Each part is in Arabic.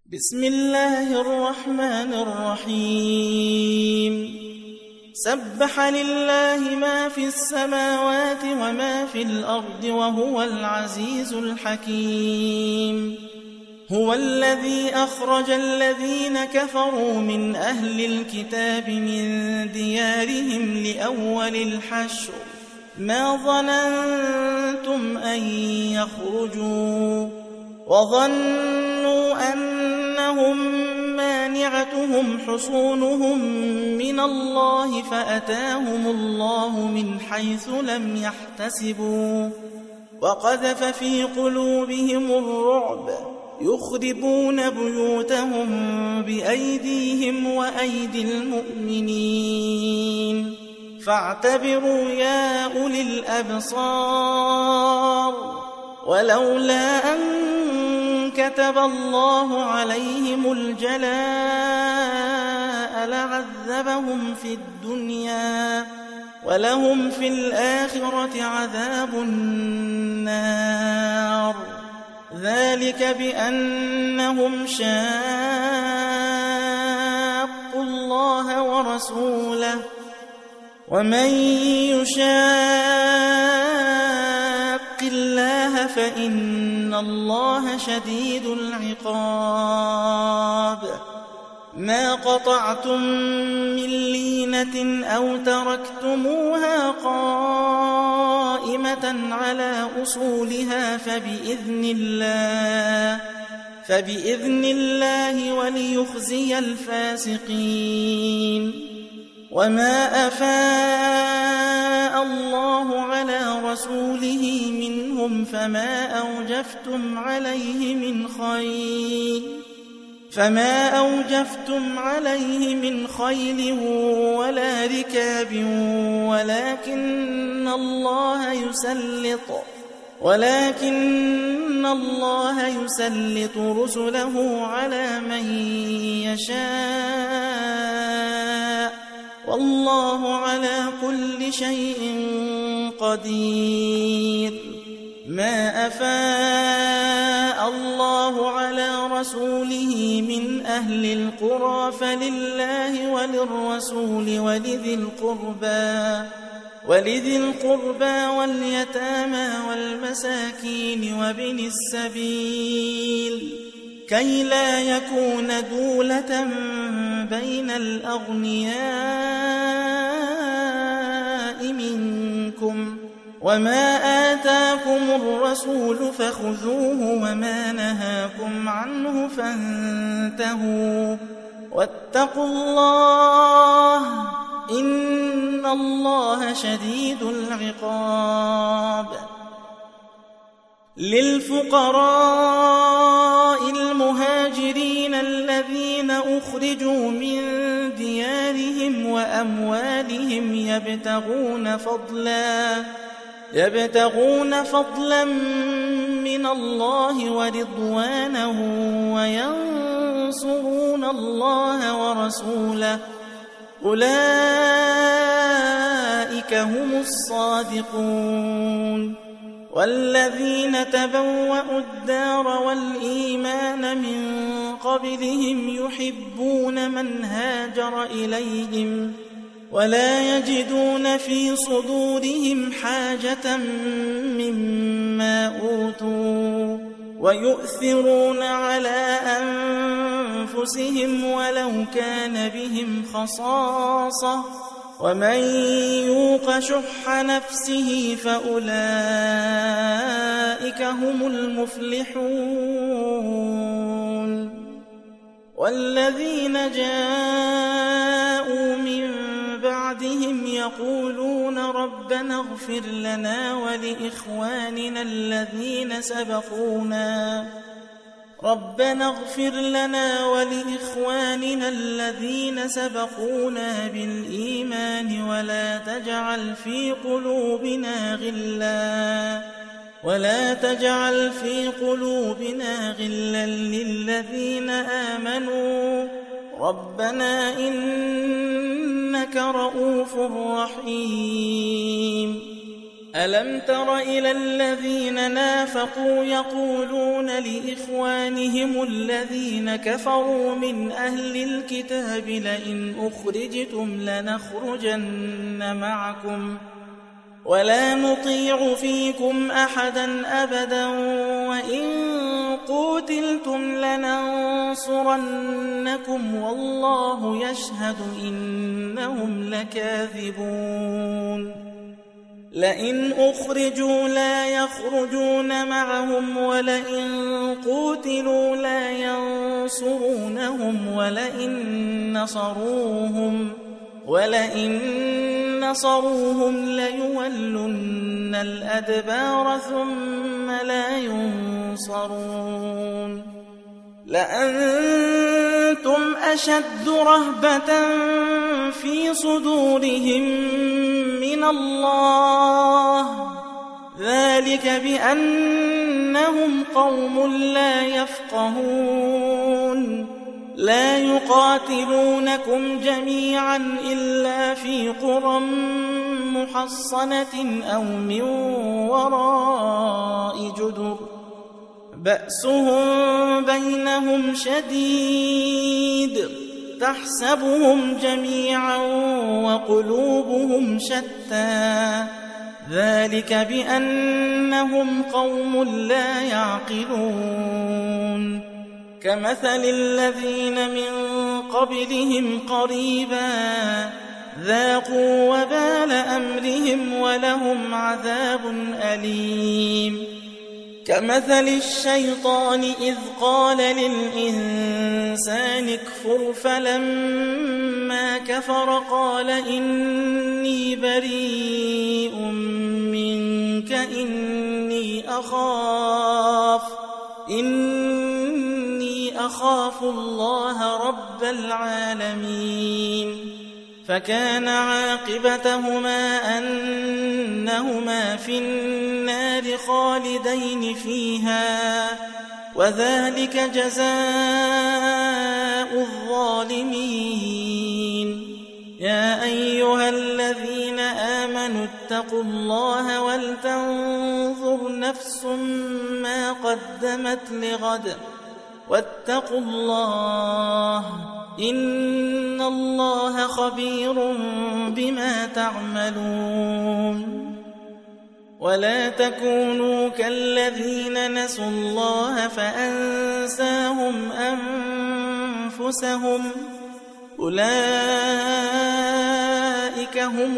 بسم الله الرحمن الرحيم سبح لله ما في السماوات وما في الأرض وهو العزيز الحكيم هو الذي أخرج الذين كفروا من أهل الكتاب من ديارهم لأول الحشر ما ظننتم أن يخرجوا وظنوا أنهم مانعتهم حصونهم من الله فأتاهم الله من حيث لم يحتسبوا وقذف في قلوبهم الرعب يخربون بيوتهم بأيديهم وأيدي المؤمنين فاعتبروا يا أولي الأبصار ولولا أن كتب الله عليهم الجلاء لعذبهم في الدنيا ولهم في الآخرة عذاب النار ذلك بأنهم شاقوا الله ورسوله ومن يشاق الله فإن الله شديد العقاب ما قطعتم من لينة أو تركتموها قائمة على أصولها فبإذن الله وليخزي الفاسقين وما أفاء الله على رسوله منهم فما أوجفتم عليه من خيل ولا ركاب ولكن الله يسلط رسله على من يشاء والله على كل شيء قدير ما أفاء الله على رسوله من أهل القرى فلله وللرسول ولذي القربى واليتامى والمساكين وابن السبيل كي لا يكون دولة بين الأغنياء منكم وما آتاكم الرسول فخذوه وما نهاكم عنه فانتهوا واتقوا الله إن الله شديد العقاب للفقراء المهاجرين الذين أخرجوا من ديارهم وأموالهم يبتغون فضلا من الله ورضوانه وينصرون الله ورسوله أولئك هم الصادقون والذين تبوأوا الدار والإيمان من قبلهم يحبون من هاجر إليهم ولا يجدون في صدورهم حاجة مما أوتوا ويؤثرون على أنفسهم ولو كان بهم خصاصة ومن يوق شح نفسه فأولئك هم المفلحون والذين جاءوا من بعدهم يقولون ربنا اغفر لنا ولإخواننا الذين سبقونا بالإيمان ولا تجعل في قلوبنا غلا للذين آمنوا ربنا إنك رؤوف رحيم ألم تر إلى الذين نافقوا يقولون لإخوانهم الذين كفروا من أهل الكتاب لئن أخرجتم لنخرجن معكم ولا نطيع فيكم أحدا أبدا وإن قوتلتم لننصرنكم والله يشهد إنهم لكاذبون لئن أخرجوا لا يخرجون معهم ولئن قوتلوا لا ينصرونهم ولئن نصروهم ليولن الأدبار ثم لا ينصرون لأنتم أشد رهبة في صدورهم من الله ذلك بأنهم قوم لا يفقهون لا يقاتلونكم جميعا إلا في قرى محصنة أو من وراء جدر بأسهم بينهم شديد تحسبهم جميعا وقلوبهم شتى ذلك بأنهم قوم لا يعقلون كمثل الذين من قبلهم قريبا ذاقوا وبال أمرهم ولهم عذاب أليم كمثل الشيطان إذ قال للإنسان اكفر فلما كفر قال إني بريء منك إني أخاف الله رب العالمين فكان عاقبتهما أنهما في النار خالدين فيها وذلك جزاء الظالمين يا أيها الذين آمنوا اتقوا الله ولتنظر نفس ما قدمت لغد واتقوا الله إن الله خبير بما تعملون ولا تكونوا كالذين نسوا الله فأنساهم أنفسهم أولئك هم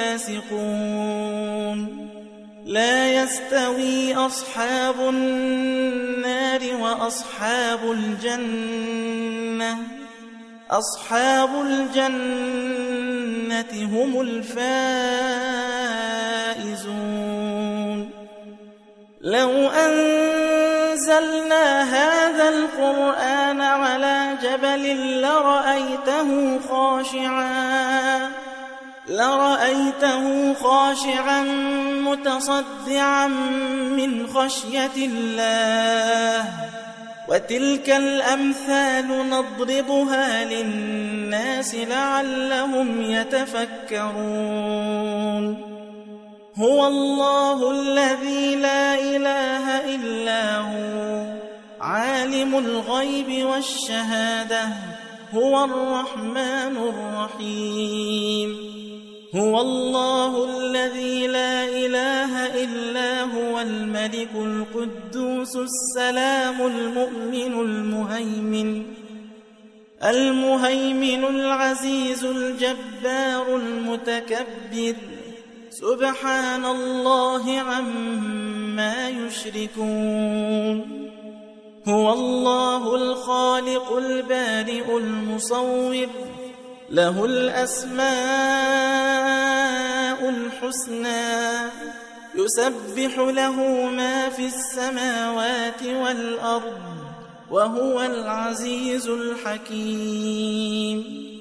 الفاسقون لا يستوي أصحاب النار وأصحاب الجنة أصحاب الجنة هم الفائزون لو أنزلنا هذا القرآن على جبل لرأيته خاشعا متصدعا من خشية الله وتلك الأمثال نضربها للناس لعلهم يتفكرون هو الله الذي لا إله إلا هو عالم الغيب والشهادة هو الرحمن الرحيم هو الله الذي لا إله إلا هو الملك القدوس السلام المهيمن العزيز الجبار المتكبر سبحان الله عما يشركون هو الله الخالق البارئ المصور له الأسماء الحسنى يسبح له ما في السماوات والأرض وهو العزيز الحكيم